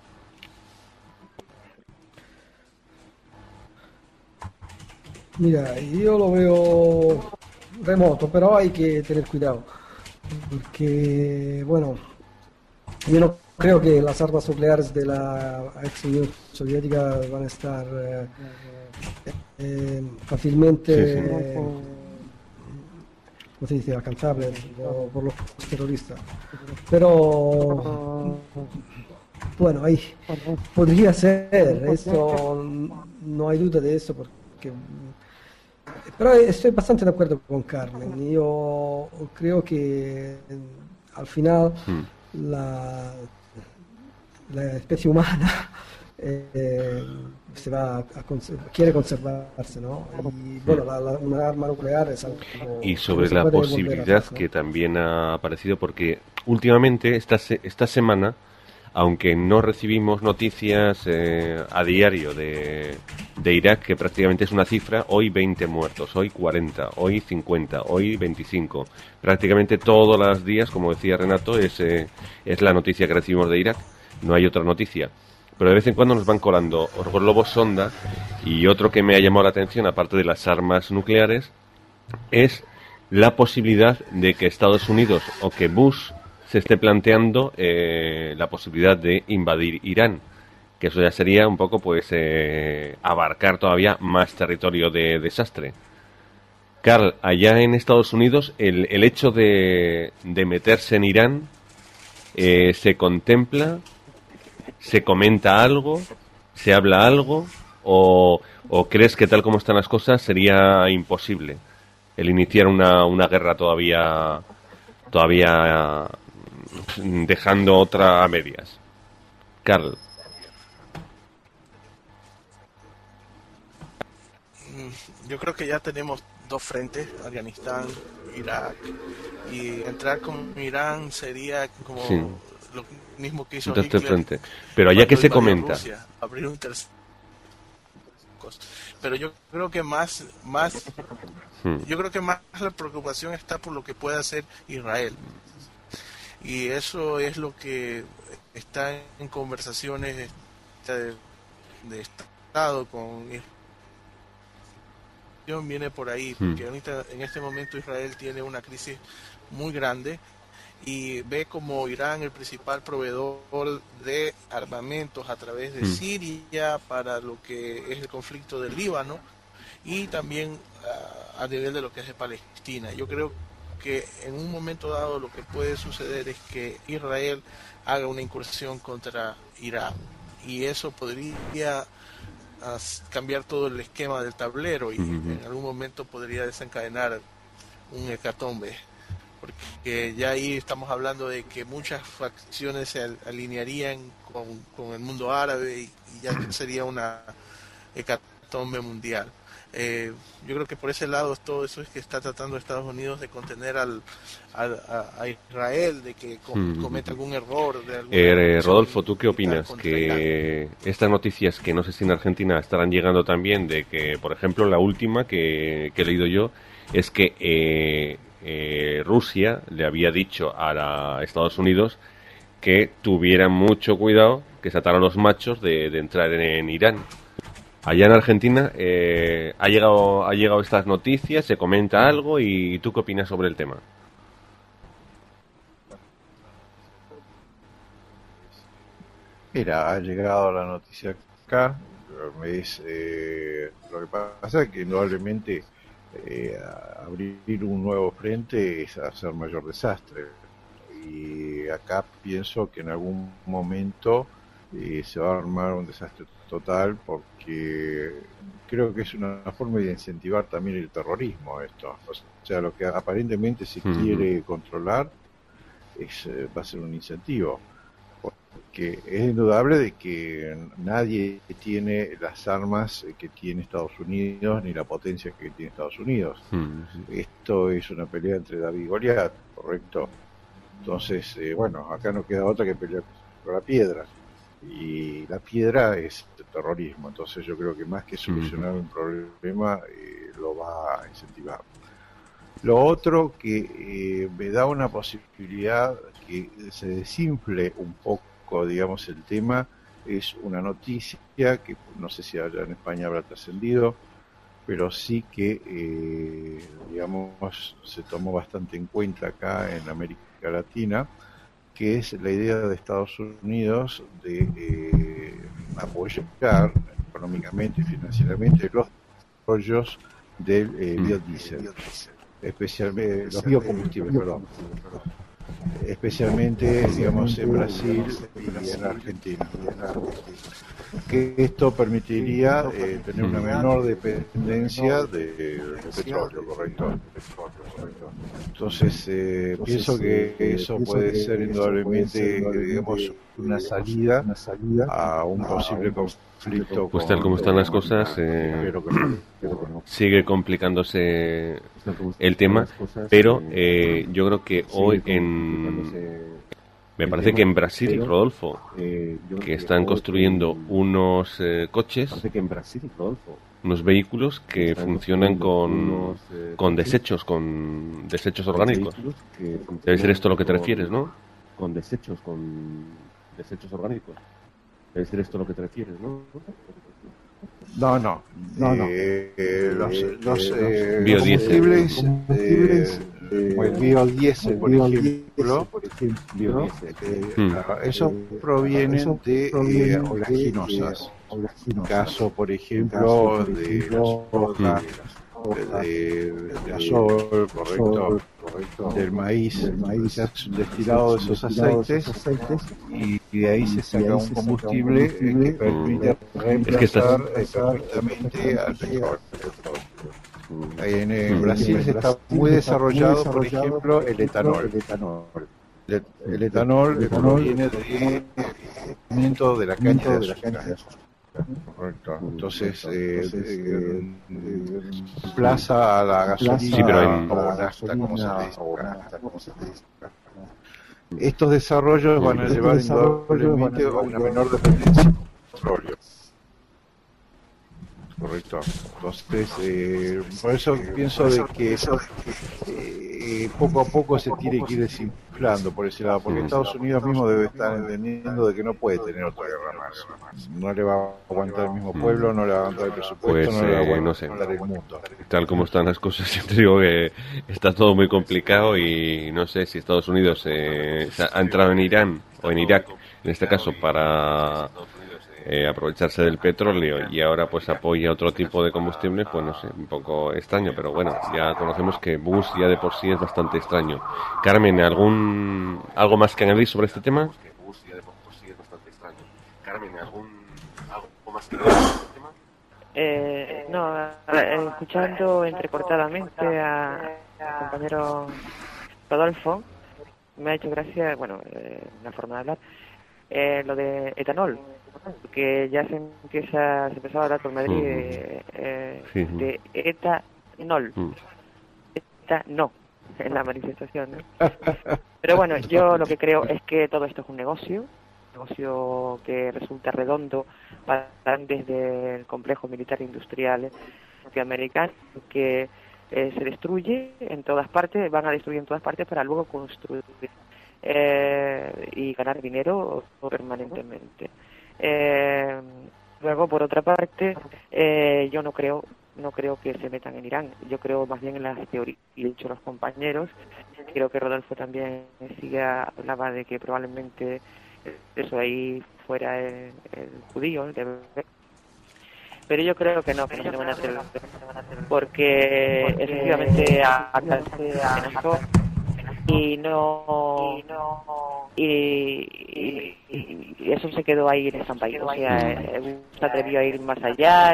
Mira, yo lo veo remoto, pero hay que tener cuidado, porque, bueno, yo no creo que las armas nucleares de la ex Unión Soviética van a estar fácilmente, ¿cómo se dice?, alcanzables por los terroristas. Pero, bueno, ahí podría ser, esto no hay duda de eso, pero estoy bastante de acuerdo con Carmen. Yo creo que al final la especie humana quiere conservarse, ¿no? Y bueno, una arma nuclear es algo... Y sobre la posibilidad que también ha aparecido, porque últimamente, esta semana, aunque no recibimos noticias a diario de Irak, que prácticamente es una cifra, hoy 20 muertos, hoy 40, hoy 50, hoy 25. Prácticamente todos los días, como decía Renato, es la noticia que recibimos de Irak, no hay otra noticia. Pero de vez en cuando nos van colando globos sonda, y otro que me ha llamado la atención, aparte de las armas nucleares, es la posibilidad de que Estados Unidos o que Bush se esté planteando la posibilidad de invadir Irán, que eso ya sería un poco pues abarcar todavía más territorio de desastre. Carl, allá en Estados Unidos el hecho de meterse en Irán, ¿se contempla, se comenta algo, se habla algo, o crees que tal como están las cosas sería imposible el iniciar una guerra todavía dejando otra a medias? Carl. Yo creo que ya tenemos dos frentes, Afganistán, Irak, y entrar con Irán sería como lo mismo que hizo Hitler. Frente. Pero allá que se comenta. Rusia, abrir un tercer... Pero yo creo que más la preocupación está por lo que puede hacer Israel. Y eso es lo que está en conversaciones de pasado con viene por ahí, porque ahorita en este momento Israel tiene una crisis muy grande y ve como Irán el principal proveedor de armamentos a través de Siria para lo que es el conflicto del Líbano y también a nivel de lo que es de Palestina. Yo creo que en un momento dado lo que puede suceder es que Israel haga una incursión contra Irán y eso podría cambiar todo el esquema del tablero y en algún momento podría desencadenar un hecatombe, porque ya ahí estamos hablando de que muchas facciones se alinearían con el mundo árabe y ya sería una hecatombe mundial. Yo creo que por ese lado todo eso es que está tratando Estados Unidos de contener a Israel, de que cometa algún error. Rodolfo, ¿tú qué opinas? Que estas noticias, que no sé si en Argentina estarán llegando también, de que, por ejemplo, la última que he leído yo, es que Rusia le había dicho a Estados Unidos que tuvieran mucho cuidado, que se ataran los machos de entrar en Irán. Allá en Argentina ha llegado estas noticias, se comenta algo, y ¿tú qué opinas sobre el tema? Mira, ha llegado la noticia acá, lo que pasa es que indudablemente abrir un nuevo frente es hacer mayor desastre, y acá pienso que en algún momento se va a armar un desastre total, porque creo que es una forma de incentivar también el terrorismo esto. O sea, lo que aparentemente se quiere controlar va a ser un incentivo, porque es indudable de que nadie tiene las armas que tiene Estados Unidos ni la potencia que tiene Estados Unidos. Esto es una pelea entre David y Goliat, ¿correcto? Entonces, bueno, acá no queda otra que pelear con la piedra, y la piedra es el terrorismo. Entonces yo creo que más que solucionar un problema, lo va a incentivar. Lo otro que me da una posibilidad que se desinfle un poco, digamos, el tema, es una noticia que no sé si allá en España habrá trascendido, pero sí que, digamos, se tomó bastante en cuenta acá en América Latina, que es la idea de Estados Unidos de apoyar económicamente y financieramente los desarrollos del biodiesel, especialmente los biocombustibles, especialmente, digamos, en Brasil y en Argentina, que esto permitiría tener una menor dependencia de petróleo, ¿correcto? Entonces, pienso que eso puede ser indudablemente, digamos, una salida a un posible conflicto. Pues tal como están las cosas, sigue complicándose el tema, pero yo creo que hoy me parece que en Brasil, Rodolfo, que están construyendo unos coches, unos vehículos que funcionan con desechos orgánicos. Debe ser esto a lo que te refieres, ¿no? Con desechos orgánicos. Debe ser esto a lo que te refieres, ¿no? No. Los biodiesel. Como el biodiesel, por ejemplo, esos provienen de oleaginosas. Caso, por ejemplo, de la soja, de gasol, correcto, del maíz. Se hace un destilado de esos aceites y de ahí se saca un combustible que permite reemplazar perfectamente al petróleo. En Brasil está muy desarrollado, por ejemplo, el etanol. El etanol proviene de la caña de azúcar. Correcto. Entonces, reemplaza a la gasolina, sí, pero o nafta, como se dice. Estos desarrollos van a llevar indudablemente a una menor dependencia del petróleo. Correcto. Correcto. Entonces, por eso pienso de que poco a poco se tiene que ir desinflando por ese lado, porque Estados Unidos mismo debe estar entendiendo de que no puede tener otra guerra más. No le va a aguantar el mismo pueblo, no le va a aguantar el presupuesto, no le va a aguantar el mundo. Tal como están las cosas, yo te digo que está todo muy complicado y no sé si Estados Unidos ha entrado en Irán o en Irak, en este caso, para aprovecharse del petróleo y ahora pues apoya otro tipo de combustibles, pues no sé, un poco extraño, pero bueno, ya conocemos que Bush ya de por sí es bastante extraño. Carmen, ¿algo más que añadir sobre este tema? No, escuchando entrecortadamente a compañero Rodolfo, me ha hecho gracia, bueno, una forma de hablar, lo de etanol, que ya se empezaba a hablar por Madrid de etanol, no, en la manifestación, ¿no? Pero bueno, yo lo que creo es que todo esto es un negocio que resulta redondo para desde el complejo militar industrial norteamericano, que se destruye en todas partes, van a destruir en todas partes para luego construir y ganar dinero permanentemente. Luego, por otra parte, yo no creo que se metan en Irán. Yo creo más bien en las teorías, y de hecho los compañeros, creo que Rodolfo también hablaba de que probablemente eso ahí fuera el judío, el bebé. Pero yo creo que no se van a hacer, porque efectivamente se amenazó y eso se quedó ahí en esa país. O sea, se atrevió a ir más allá,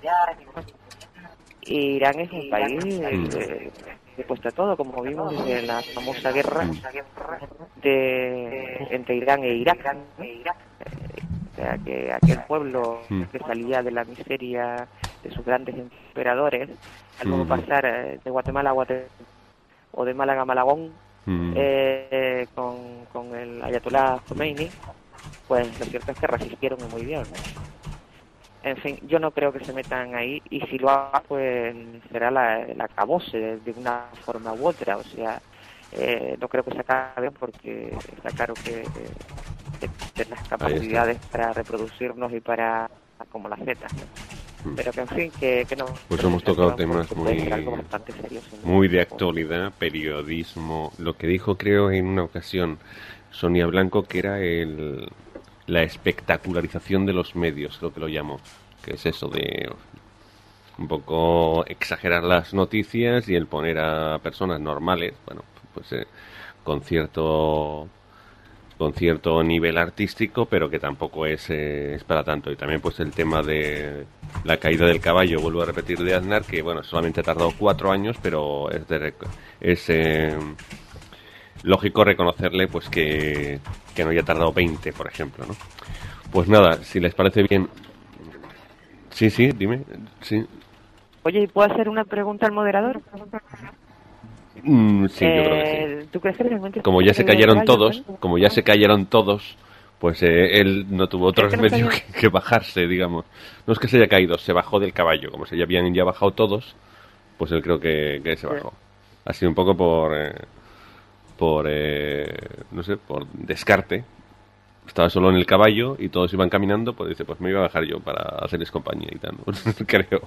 Irán es un país dispuesto a todo, como vimos en la famosa guerra entre Irán e Irak. O sea, que aquel pueblo que salía de la miseria de sus grandes emperadores, al luego pasar de Guatemala a Guatemala o de Málaga a Malagón, con el Ayatollah Khomeini, pues lo cierto es que resistieron muy bien, ¿no? En fin, yo no creo que se metan ahí, y si lo hagan, pues será el acabose de una forma u otra. O sea, no creo que se acabe, porque está claro que las capacidades para reproducirnos y para como la Z, ¿no? Pero que en fin, que no. Pues hemos tocado temas muy de poco. actualidad, periodismo. Lo que dijo, creo, en una ocasión Sonia Blanco, que era la espectacularización de los medios, lo que lo llamo, que es eso de un poco exagerar las noticias y el poner a personas normales, bueno, pues con cierto nivel artístico, pero que tampoco es para tanto. Y también pues el tema de la caída del caballo, vuelvo a repetir, de Aznar, que bueno, solamente ha tardado 4 años, pero es lógico reconocerle pues que no haya tardado 20, por ejemplo, ¿no? Pues nada, si les parece bien. Sí, dime. Sí. Oye, ¿y puedo hacer una pregunta al moderador? Sí, yo creo que sí. ¿Tú crees que realmente como ya se cayeron todos, pues él no tuvo otro remedio que bajarse, digamos. No es que se haya caído, se bajó del caballo. Como se habían ya bajado todos, pues él creo que se bajó. Ha sido un poco por descarte. Estaba solo en el caballo y todos iban caminando, pues dice, pues me iba a bajar yo para hacerles compañía y tal, ¿no? Creo.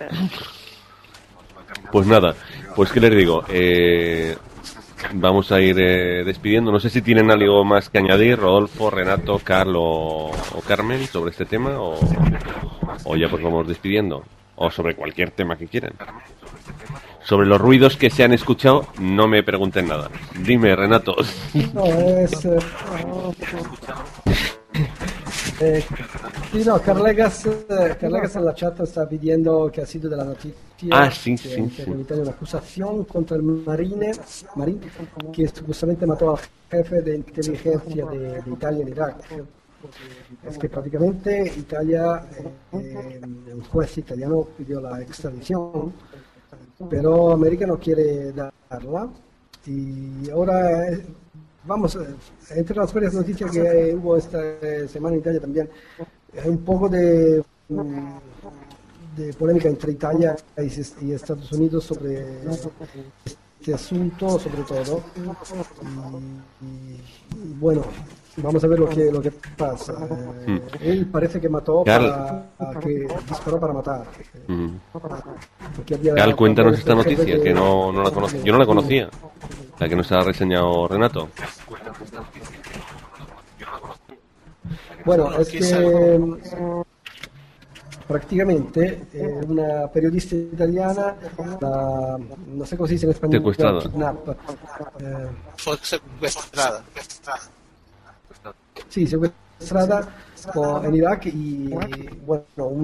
Pues nada, pues qué les digo, vamos a ir despidiendo. No sé si tienen algo más que añadir, Rodolfo, Renato, Carl o Carmen, sobre este tema, o ya pues vamos despidiendo, o sobre cualquier tema que quieran. Sobre los ruidos que se han escuchado, no me pregunten nada. Dime, Renato. No, sí, no, Carlegas en la chat está pidiendo que ha sido de la noticia. Sí. En Italia una acusación contra el Marine que supuestamente mató al jefe de inteligencia de Italia en Irak. Es que prácticamente Italia, un juez italiano pidió la extradición, pero América no quiere darla, y ahora vamos, entre las varias noticias que hubo esta semana en Italia también, hay un poco de de polémica entre Italia y Estados Unidos sobre este asunto, sobre todo. Y bueno, vamos a ver lo que pasa. Él parece que mató que disparó para matar. Gal, cuéntanos esta noticia, que no la conocía. Yo no la conocía, la que nos ha reseñado Renato. Bueno, es que prácticamente una periodista italiana, no sé cómo se dice en español, secuestrada. Fue secuestrada. Sí, secuestrada en Irak y bueno,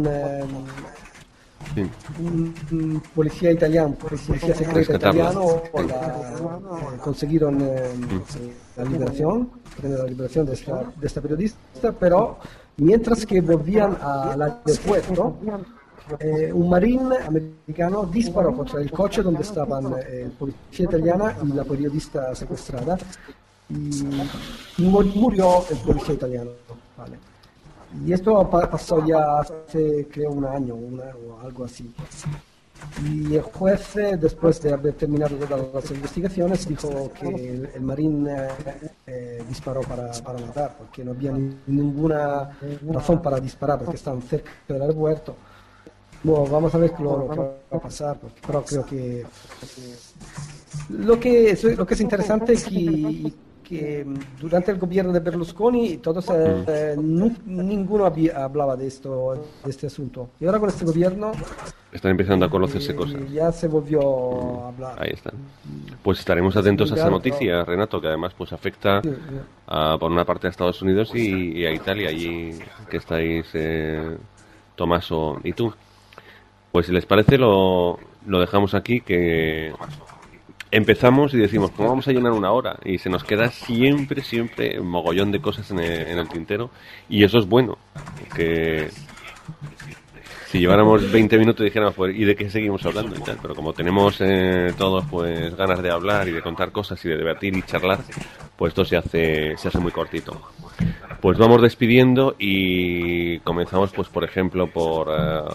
un policía italiano, policía secreto italiano, consiguieron la liberación de esta periodista, pero mientras que volvían al aeropuerto, un marín americano disparó contra el coche donde estaban el policía italiana y la periodista secuestrada, y murió el policía italiano. ¿Vale? Y esto pasó ya hace, creo, un año o algo así. Y el juez, después de haber terminado todas las investigaciones, dijo que el marín disparó para matar, porque no había ninguna razón para disparar, porque estaban cerca del aeropuerto. Bueno, vamos a ver lo que va a pasar, pero creo que lo que es interesante es que durante el gobierno de Berlusconi ninguno hablaba de este asunto, y ahora con este gobierno están empezando a conocerse cosas. Ya se volvió a hablar. Ahí está. Pues estaremos atentos a esa noticia, Renato, que además pues afecta por una parte a Estados Unidos y a Italia, allí que estáis Tomaso y tú. Pues si les parece lo dejamos aquí, que empezamos y decimos, pues vamos a llenar una hora, y se nos queda siempre un mogollón de cosas en el tintero, y eso es bueno, que si lleváramos 20 minutos y dijéramos, pues, ¿y de qué seguimos hablando? Y tal, pero como tenemos todos pues ganas de hablar y de contar cosas y de debatir y charlar, pues esto se hace muy cortito. Pues vamos despidiendo y comenzamos, pues por ejemplo, por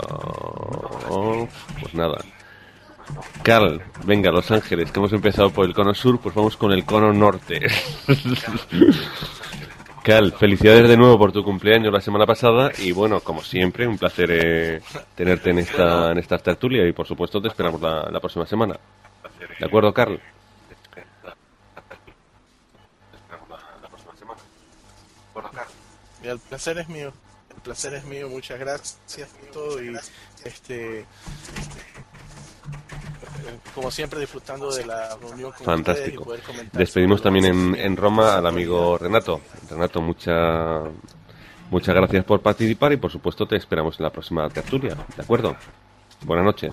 pues nada. Carl, venga, Los Ángeles, que hemos empezado por el cono sur, pues vamos con el cono norte. Carl, felicidades de nuevo por tu cumpleaños la semana pasada y bueno, como siempre, un placer tenerte en esta tertulia y por supuesto te esperamos la próxima semana. ¿De acuerdo, Carl? El placer es mío. El placer es mío. Muchas gracias por todo y como siempre disfrutando de la reunión con fantástico. Ustedes y poder comentar. Despedimos también en Roma al amigo Renato. Renato, muchas gracias por participar y por supuesto te esperamos en la próxima tertulia. ¿De acuerdo? Buenas noches.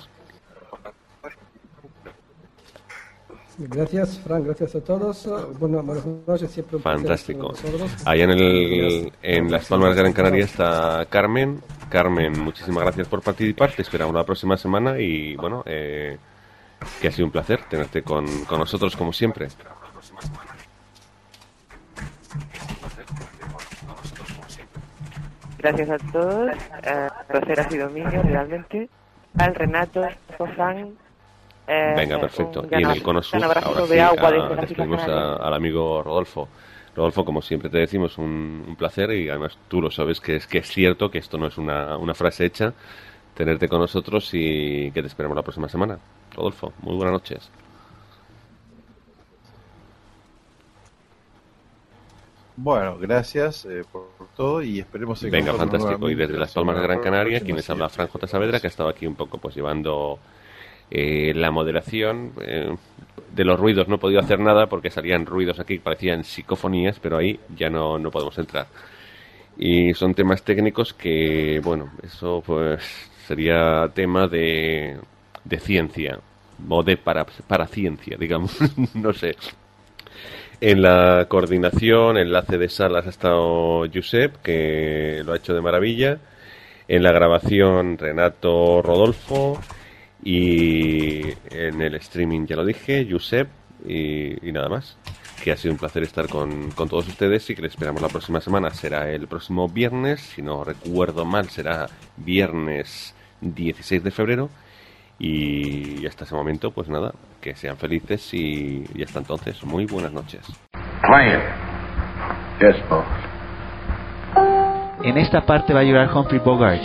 Gracias, Fran, gracias a todos. Buenas noches, siempre un fantástico. Allá en Las Palmas de Gran Canaria está Carmen. Carmen, muchísimas gracias por participar. Te esperamos la próxima semana y bueno, que ha sido un placer tenerte con nosotros como siempre. Gracias a todos. El placer ha sido mío, realmente. Al Renato, Fran. Venga, perfecto. Y en el cono sur, ahora sí, despedimos al amigo Rodolfo. Rodolfo, como siempre te decimos, un placer y además tú lo sabes que es cierto, que esto no es una frase hecha, tenerte con nosotros y que te esperamos la próxima semana. Rodolfo, muy buenas noches. Bueno, gracias por todo y esperemos... Venga, fantástico. Y desde Las Palmas de Gran Canaria, quienes habla Fran J. Saavedra, que ha estado aquí un poco pues llevando... la moderación de los ruidos. No he podido hacer nada porque salían ruidos aquí que parecían psicofonías, pero ahí ya no podemos entrar y son temas técnicos que bueno, eso pues sería tema de ciencia o de paraciencia, digamos. No sé. En la coordinación, enlace de salas ha estado Josep, que lo ha hecho de maravilla. En la grabación Renato, Rodolfo. Y en el streaming ya lo dije, Josep, y nada más. Que ha sido un placer estar con todos ustedes y que les esperamos la próxima semana. Será el próximo viernes, si no recuerdo mal, será viernes 16 de febrero. Y hasta ese momento, pues nada, que sean felices y hasta entonces, muy buenas noches. En esta parte va a llorar Humphrey Bogart.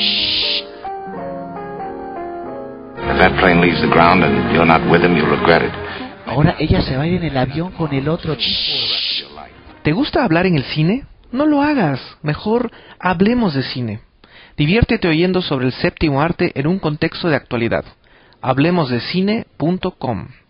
Ahora ella se va a ir en el avión con el otro tipo. ¿Te gusta hablar en el cine? No lo hagas. Mejor hablemos de cine. Diviértete oyendo sobre el séptimo arte en un contexto de actualidad. Hablemosdecine.com